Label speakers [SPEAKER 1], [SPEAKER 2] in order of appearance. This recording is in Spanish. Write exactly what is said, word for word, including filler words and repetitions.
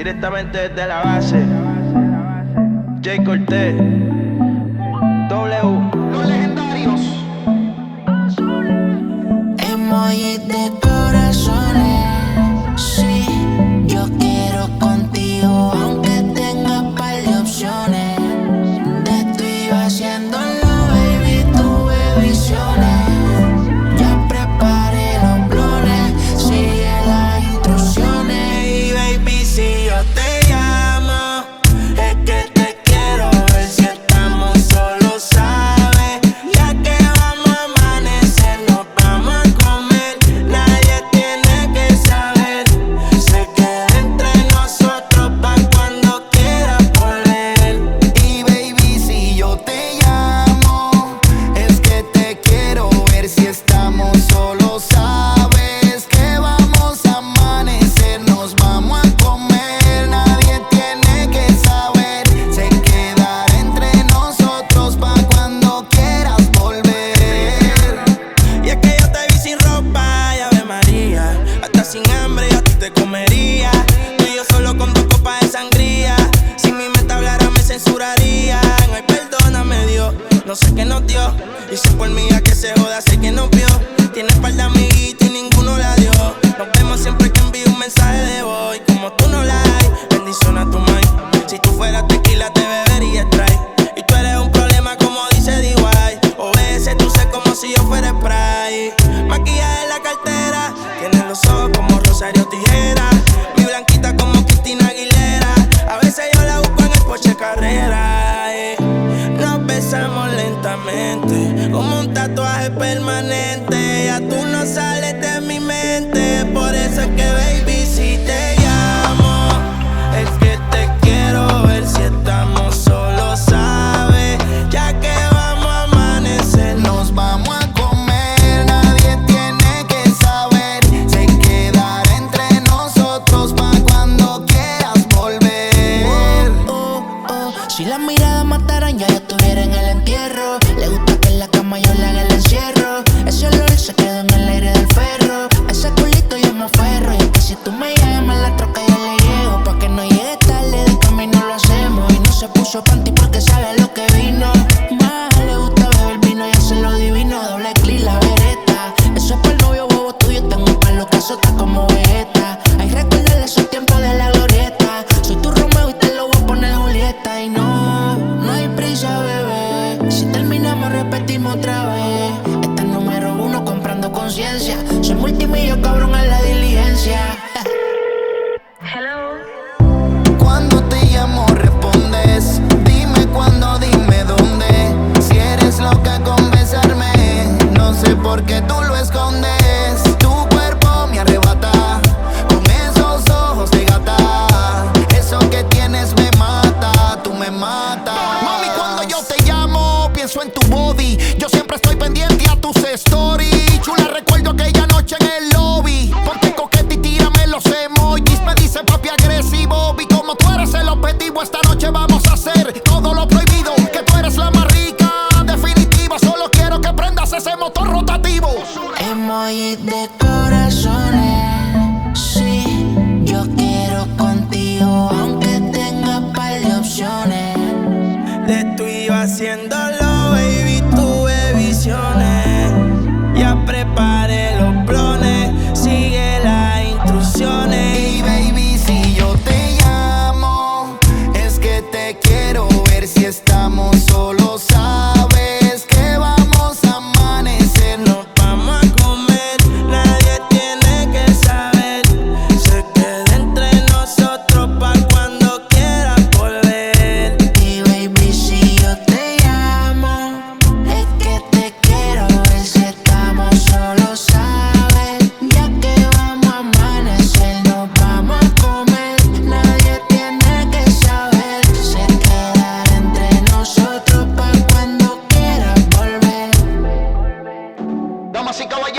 [SPEAKER 1] Directamente desde la base, Jay Cortez, W, los legendarios.
[SPEAKER 2] Emojis de corazones. Sí, yo quiero contigo, aunque tenga par de opciones. Te estoy haciéndolo, baby, tuve visiones. Ya preparé los blones, sigue las instrucciones. Y baby, si yo te llamo, es que te quiero ver. Si estamos solos, sabes, ya que vamos a amanecer, nos vamos a comer. Nadie tiene que saber, se queda entre nosotros pa' cuando quieras volver. Y baby, si yo te llamo, es que te quiero ver. Si estamos solos, sabes que vamos a amanecer, nos vamos a comer. Nadie tiene que saber, se quedará entre nosotros pa' cuando quieras volver. Y es que yo te vi sin ropa, y Ave María, hasta sin hambre yo a ti te comería. Tú y yo solo con dos copas de sangría. Si mi mente hablara me censuraría. Ay, perdóname Dios, no sé qué nos dio. Y si por mí a que se joda, sé que nos vio. Tienes par de amiguitos y ninguno la dio. Nos vemos siempre que envío un mensaje de voz. Y como tú no la hay, bendición a tu mind. Si tú fueras tequila te bebería Sprite. Y tú eres un problema como dice D Y. O veces tú sé como si yo fuera Sprite. Maquillaje en la cartera, tienes los ojos como Rosario Tijera. Mi blanquita como Cristina Aguilera. A veces yo la busco en el Porsche Carrera. eh. Nos besamos lentamente, como un tatuaje permanente. Ya tú no sales de mi mente, por eso es que baby, si te llamo, es que te quiero ver. Si estamos solos, sabes, ya que vamos a amanecer, nos vamos a comer. Nadie tiene que saber, se quedará entre nosotros pa' cuando quieras volver. Oh, oh, oh. Si las miradas mataran, ya yo estuviera en el entierro. Le gusta que en la cama yo le haga el encierro. Ese olor se quedó en el aire del ferro. Ese culito yo me aferro. Y es que si tú me llamas, la troca yo le llego. Pa' que no llegue tarde, de camino lo hacemos. Y no se puso panty porque sabe a lo que vino. Más le gusta beber vino y hacerlo divino. Doble clic, la vereta. Eso es para el novio bobo tuyo. Tengo para los casos, está como Vegeta. Hay recordarle esos tiempos de la glorieta. Soy tu Romeo y te lo voy a poner Julieta. Y no, no hay prisa, bebé. Si terminamos, repetimos otra vez. Está el número uno comprando conciencia. Soy multimillo, cabrón, en la diligencia.
[SPEAKER 3] Hello.
[SPEAKER 2] Cuando te llamo respondes. Dime cuándo, dime dónde. Si eres loca con besarme, no sé por qué tú lo escondes. Tu cuerpo me arrebata con esos ojos de gata. Eso que tienes me mata, tú me matas. Mami, cuando yo te llamo, pienso en tu body. Yo siempre estoy pendiente a tus stories. Chula, recuerdo aquella noche en el lobby. Ponte coqueta y tírame los emojis. Me dice papi agresivo. Vi como tú eres el objetivo. Esta noche vamos a hacer todo lo prohibido. Que tú eres la más rica, definitiva. Solo quiero que prendas ese motor rotativo. Emojis de corazones. Sí, yo quiero contigo, aunque tenga par de opciones. Le estoy haciéndolo, baby, tuve visiones. Ya preparé los blones, sigue las instrucciones. Y baby, si yo te llamo, es que te quiero ver. Si estamos solos, sabes que vamos a amanecer, nos vamos a comer. Nadie tiene que saber, se queda entre nosotros pa' cuando quieras volver. Y baby, si yo te llamo, es que te quiero ver. Si estamos solos, sabes, ya que vamos a amanecer, nos vamos a comer. Nadie tiene que saber, se quedará entre nosotros pa' cuando quieras volver.
[SPEAKER 1] Damas y caballeros.